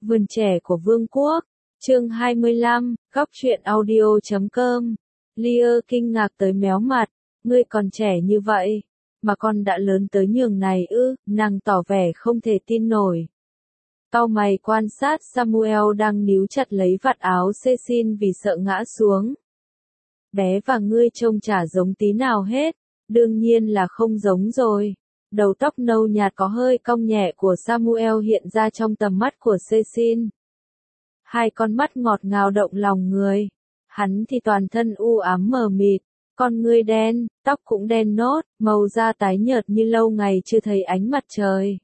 Vườn trẻ của Vương quốc, chương 25, góc truyện audio.com. Lear kinh ngạc tới méo mặt, ngươi còn trẻ như vậy, mà con đã lớn tới nhường này ư, nàng tỏ vẻ không thể tin nổi. Cau mày quan sát Samuel đang níu chặt lấy vạt áo Cecil vì sợ ngã xuống. Bé và ngươi trông chả giống tí nào hết, đương nhiên là không giống rồi. Đầu tóc nâu nhạt có hơi cong nhẹ của Samuel hiện ra trong tầm mắt của Cecil. Hai con mắt ngọt ngào động lòng người. Hắn thì toàn thân u ám mờ mịt, con ngươi đen, tóc cũng đen nốt, màu da tái nhợt như lâu ngày chưa thấy ánh mặt trời.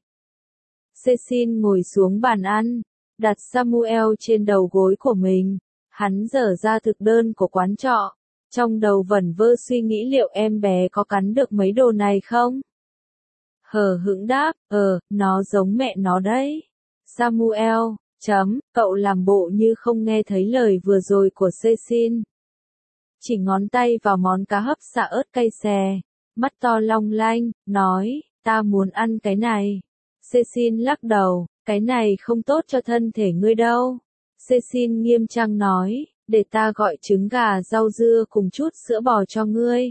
Cecil ngồi xuống bàn ăn, đặt Samuel trên đầu gối của mình. Hắn dở ra thực đơn của quán trọ, trong đầu vẩn vơ suy nghĩ liệu em bé có cắn được mấy đồ này không? Hờ hững đáp, nó giống mẹ nó đấy. Samuel, cậu làm bộ như không nghe thấy lời vừa rồi của Cecil. Chỉ ngón tay vào món cá hấp xả ớt cay xè, mắt to long lanh, nói, ta muốn ăn cái này. Cecil lắc đầu, cái này không tốt cho thân thể ngươi đâu. Cecil nghiêm trang nói, để ta gọi trứng gà rau dưa cùng chút sữa bò cho ngươi.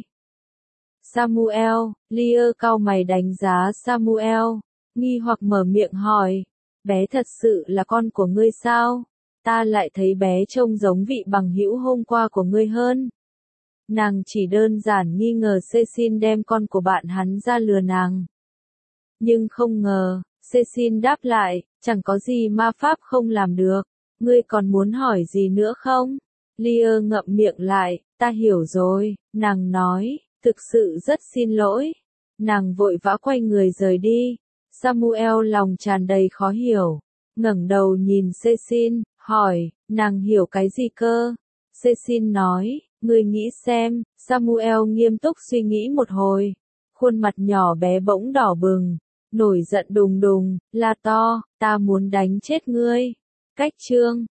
Samuel, Lear cau mày đánh giá Samuel, nghi hoặc mở miệng hỏi, bé thật sự là con của ngươi sao? Ta lại thấy bé trông giống vị bằng hữu hôm qua của ngươi hơn. Nàng chỉ đơn giản nghi ngờ Cecil đem con của bạn hắn ra lừa nàng. Nhưng không ngờ, Cecil đáp lại, chẳng có gì ma pháp không làm được, ngươi còn muốn hỏi gì nữa không? Lear ngậm miệng lại, ta hiểu rồi, nàng nói, thực sự rất xin lỗi. Nàng vội vã quay người rời đi. Samuel lòng tràn đầy khó hiểu, ngẩng đầu nhìn Cecil, hỏi, nàng hiểu cái gì cơ? Cecil nói, ngươi nghĩ xem. Samuel nghiêm túc suy nghĩ một hồi, khuôn mặt nhỏ bé bỗng đỏ bừng, nổi giận đùng đùng, la to, ta muốn đánh chết ngươi. Cách chương